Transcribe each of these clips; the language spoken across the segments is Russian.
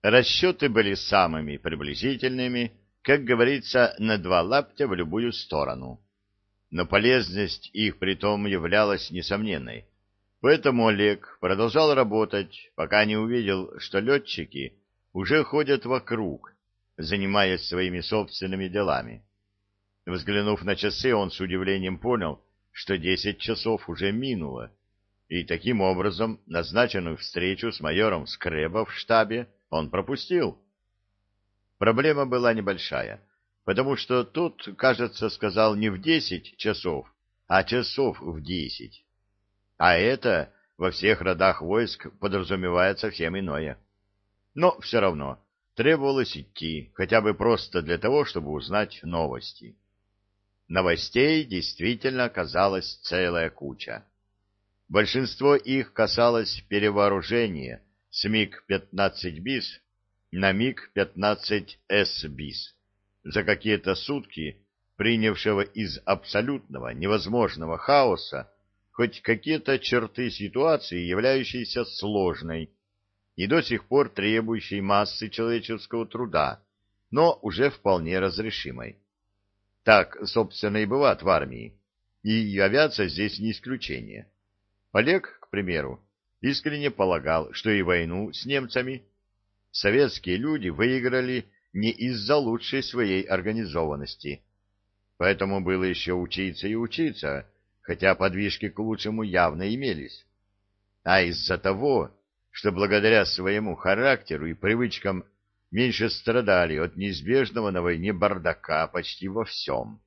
Расчеты были самыми приблизительными, как говорится, на два лаптя в любую сторону. Но полезность их притом являлась несомненной. Поэтому Олег продолжал работать, пока не увидел, что летчики уже ходят вокруг, занимаясь своими собственными делами. Взглянув на часы, он с удивлением понял, что 10 часов уже минуло, и таким образом назначенную встречу с майором Скреба в штабе он пропустил. Проблема была небольшая, потому что тот, кажется, сказал не в 10 часов, а часов в 10. А это во всех родах войск подразумевает совсем иное. Но все равно требовалось идти, хотя бы просто для того, чтобы узнать новости. Новостей действительно оказалась целая куча. Большинство их касалось перевооружения с МиГ-15 БИС на МиГ-15С БИС за какие-то сутки, принявшего из абсолютного невозможного хаоса хоть какие-то черты ситуации, являющейся сложной и до сих пор требующей массы человеческого труда, но уже вполне разрешимой. Так, собственно, и бывает в армии, и авиация здесь не исключение. Олег, к примеру, искренне полагал, что и войну с немцами советские люди выиграли не из-за лучшей своей организованности. Поэтому было еще учиться и учиться, хотя подвижки к лучшему явно имелись, а из-за того, что благодаря своему характеру и привычкам меньше страдали от неизбежного на войне бардака почти во всем.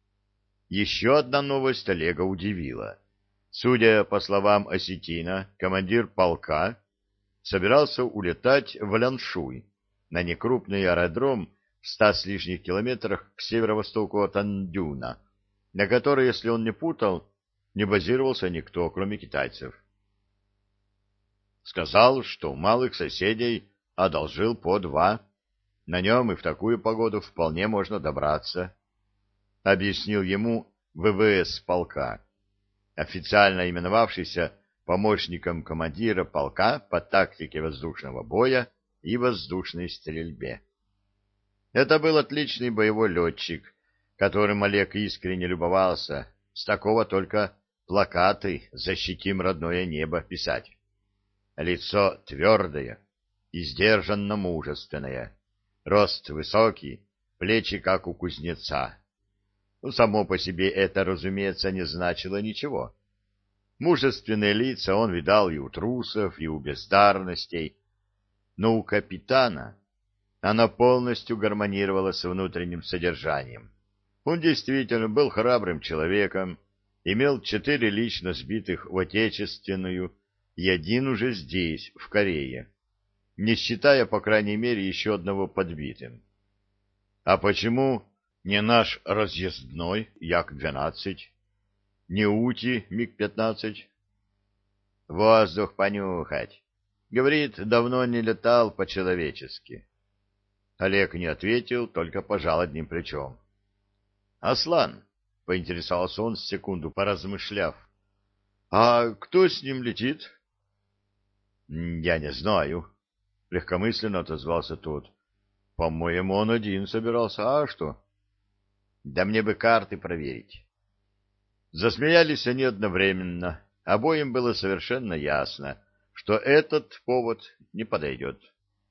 Еще одна новость Олега удивила. Судя по словам Осетина, командир полка собирался улетать в Ляншуй, на некрупный аэродром в 100 с лишних километрах к северо-востоку от Андюна, на который, если он не путал, не базировался никто, кроме китайцев. Сказал, что у малых соседей одолжил по 2. На нем и в такую погоду вполне можно добраться, — объяснил ему ВВС полка, официально именовавшийся помощником командира полка по тактике воздушного боя и воздушной стрельбе. Это был отличный боевой летчик, которым Олег искренне любовался, с такого только плакаты «Защитим родное небо» писать. Лицо твердое и сдержанно мужественное, рост высокий, плечи как у кузнеца. Само по себе это, разумеется, не значило ничего. Мужественные лица он видал и у трусов, и у бездарностей, но у капитана она полностью гармонировала с внутренним содержанием. Он действительно был храбрым человеком, имел 4 лично сбитых в Отечественную и 1 уже здесь, в Корее, не считая, по крайней мере, еще одного подбитым. А почему не наш разъездной Як-12, не Ути МиГ-15? Воздух понюхать. Говорит, давно не летал по-человечески. Олег не ответил, только пожал одним плечом. Аслан, — поинтересовался он, секунду поразмышляв, — а кто с ним летит? — Я не знаю, — легкомысленно отозвался тот. — По-моему, он один собирался. А что? — Да мне бы карты проверить. Засмеялись они одновременно. Обоим было совершенно ясно, что этот повод не подойдет.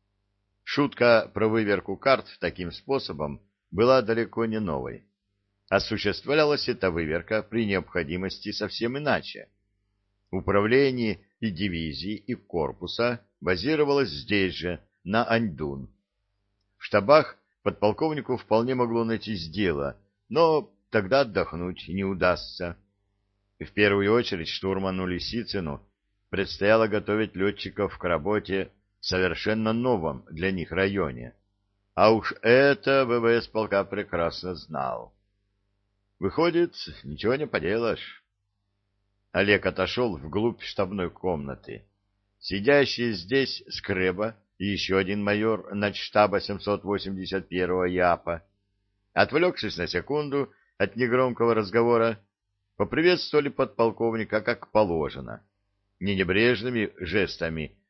Шутка про выверку карт таким способом была далеко не новой. Осуществлялась эта выверка при необходимости совсем иначе. Управление и дивизии, и корпуса базировалось здесь же, на Аньдун. В штабах подполковнику вполне могло найтись дело, но тогда отдохнуть не удастся. В первую очередь штурману Лисицыну предстояло готовить летчиков к работе в совершенно новом для них районе. А уж это ВВС полка прекрасно знал. Выходит, ничего не поделаешь. Олег отошел вглубь штабной комнаты. Сидящий здесь Скреба и еще один майор начштаба 781-го ЯПа, отвлекшись на секунду от негромкого разговора, поприветствовали подполковника как положено, не небрежными жестами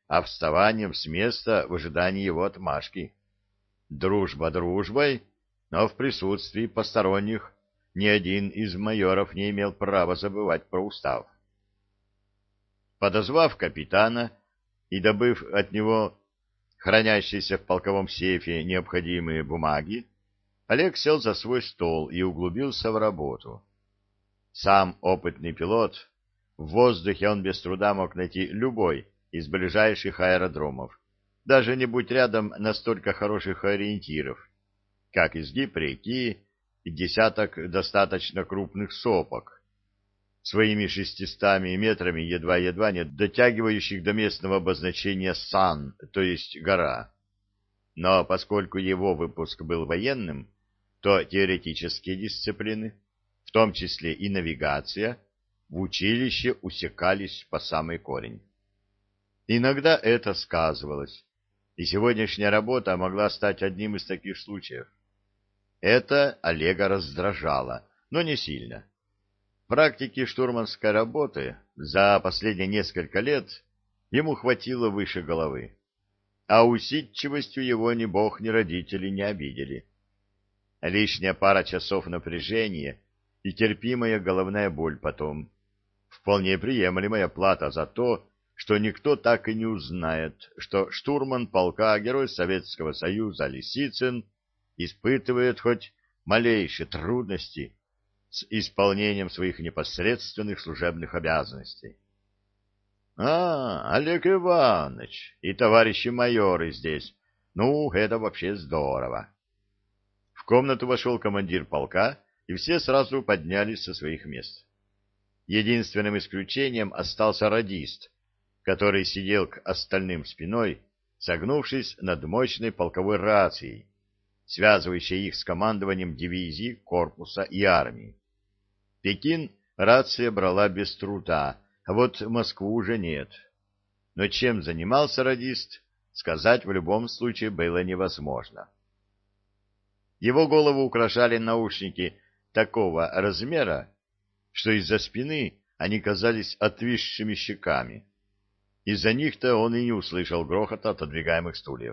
а вставанием с места в ожидании его отмашки. Дружба дружбой, но в присутствии посторонних ни один из майоров не имел права забывать про устав. Подозвав капитана и добыв от него хранящиеся в полковом сейфе необходимые бумаги, Олег сел за свой стол и углубился в работу. Сам опытный пилот, в воздухе он без труда мог найти любой из ближайших аэродромов, даже не будь рядом настолько хороших ориентиров, как изгиб реки и десяток достаточно крупных сопок, своими 600 метрами едва-едва не дотягивающих до местного обозначения «сан», то есть «гора». Но поскольку его выпуск был военным, то теоретические дисциплины, в том числе и навигация, в училище усекались по самый корень. Иногда это сказывалось, и сегодняшняя работа могла стать одним из таких случаев. Это Олега раздражало, но не сильно. Практики штурманской работы за последние несколько лет ему хватило выше головы, а усидчивостью его ни бог, ни родители не обидели. Лишняя пара часов напряжения и терпимая головная боль потом. Вполне приемлемая плата за то, что никто так и не узнает, что штурман полка Герой Советского Союза Лисицын испытывает хоть малейшие трудности с исполнением своих непосредственных служебных обязанностей. Олег Иванович и товарищи майоры здесь. Ну, это вообще здорово. В комнату вошел командир полка, и все сразу поднялись со своих мест. Единственным исключением остался радист, который сидел к остальным спиной, согнувшись над мощной полковой рацией, связывающей их с командованием дивизии, корпуса и армии. Пекин рация брала без труда, а вот Москву уже нет. Но чем занимался радист, сказать в любом случае было невозможно. Его голову украшали наушники такого размера, что из-за спины они казались отвисшими щеками. Из-за них-то он и не услышал грохота отодвигаемых стульев.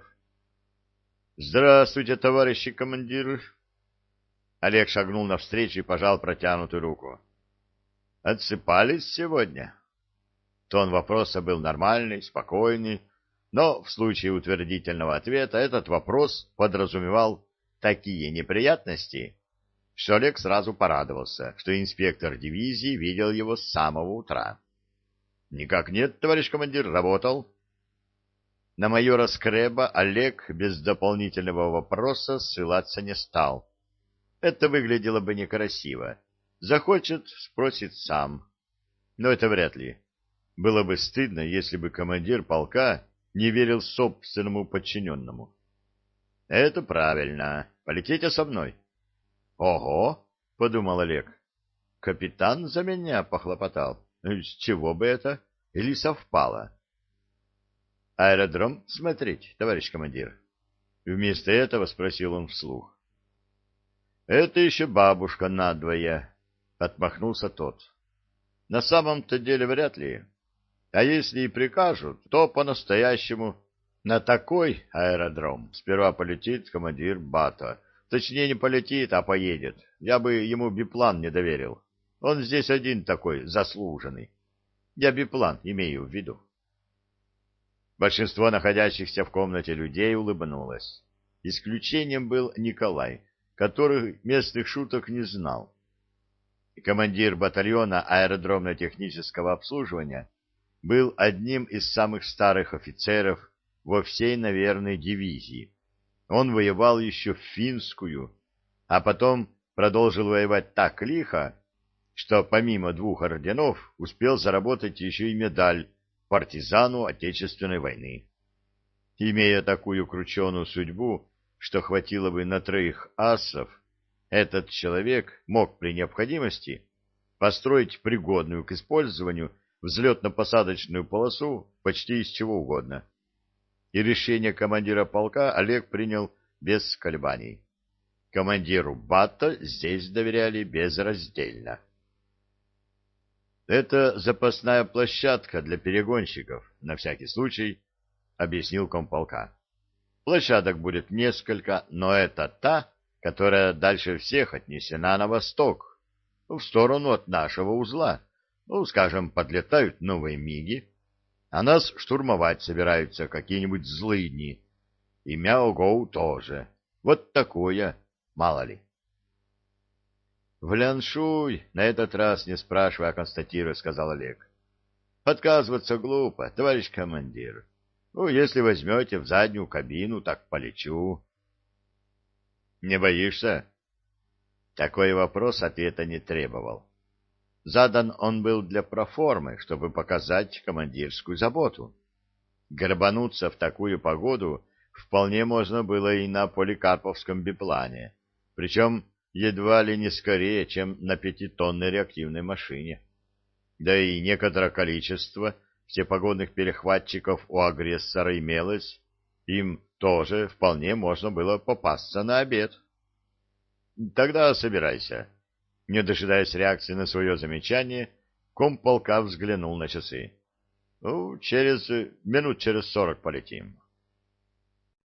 — Здравствуйте, товарищи командиры! Олег шагнул навстречу и пожал протянутую руку. — Отсыпались сегодня? Тон вопроса был нормальный, спокойный, но в случае утвердительного ответа этот вопрос подразумевал такие неприятности, что Олег сразу порадовался, что инспектор дивизии видел его с самого утра. — Никак нет, товарищ командир, работал. На майора Скреба Олег без дополнительного вопроса ссылаться не стал. Это выглядело бы некрасиво. Захочет — спросит сам. Но это вряд ли. Было бы стыдно, если бы командир полка не верил собственному подчиненному. — Это правильно. Полетите со мной. — Ого! — подумал Олег. — Капитан за меня похлопотал. С чего бы это? Или совпало? — Аэродром смотреть, товарищ командир? Вместо этого спросил он вслух. — Это еще бабушка надвое, — отмахнулся тот. — На самом-то деле вряд ли. А если и прикажут, то по-настоящему на такой аэродром сперва полетит командир БАТа. Точнее, не полетит, а поедет. Я бы ему биплан не доверил. Он здесь один такой заслуженный. Я биплан имею в виду. Большинство находящихся в комнате людей улыбнулось. Исключением был Николай, который местных шуток не знал. Командир батальона аэродромно-технического обслуживания был одним из самых старых офицеров во всей, наверное, дивизии. Он воевал еще в финскую, а потом продолжил воевать так лихо, что помимо 2 орденов успел заработать еще и медаль партизану Отечественной войны. Имея такую крученую судьбу, что хватило бы на 3 асов, этот человек мог при необходимости построить пригодную к использованию взлетно-посадочную полосу почти из чего угодно. И решение командира полка Олег принял без колебаний. Командиру БАТа здесь доверяли безраздельно. Это запасная площадка для перегонщиков, на всякий случай — объяснил комполка. Площадок будет несколько, но это та, которая дальше всех отнесена на восток, в сторону от нашего узла. Ну, скажем, подлетают новые миги, а нас штурмовать собираются какие-нибудь злыдни. И Мяогоу тоже. Вот такое, мало ли. В Ляншуй на этот раз не спрашивая, а констатируя, сказал Олег. Отказываться глупо, товарищ командир. Ну, если возьмете в заднюю кабину, так полечу. Не боишься? Такой вопрос ответа не требовал. Задан он был для проформы, чтобы показать командирскую заботу. Грабануться в такую погоду вполне можно было и на поликарповском биплане, причем едва ли не скорее, чем на 5-тонной реактивной машине. Да и некоторое количество всепогодных перехватчиков у агрессора имелось, им тоже вполне можно было попасться на обед. Тогда собирайся. Не дожидаясь реакции на свое замечание, комполка взглянул на часы. Ну, через 40 минут полетим.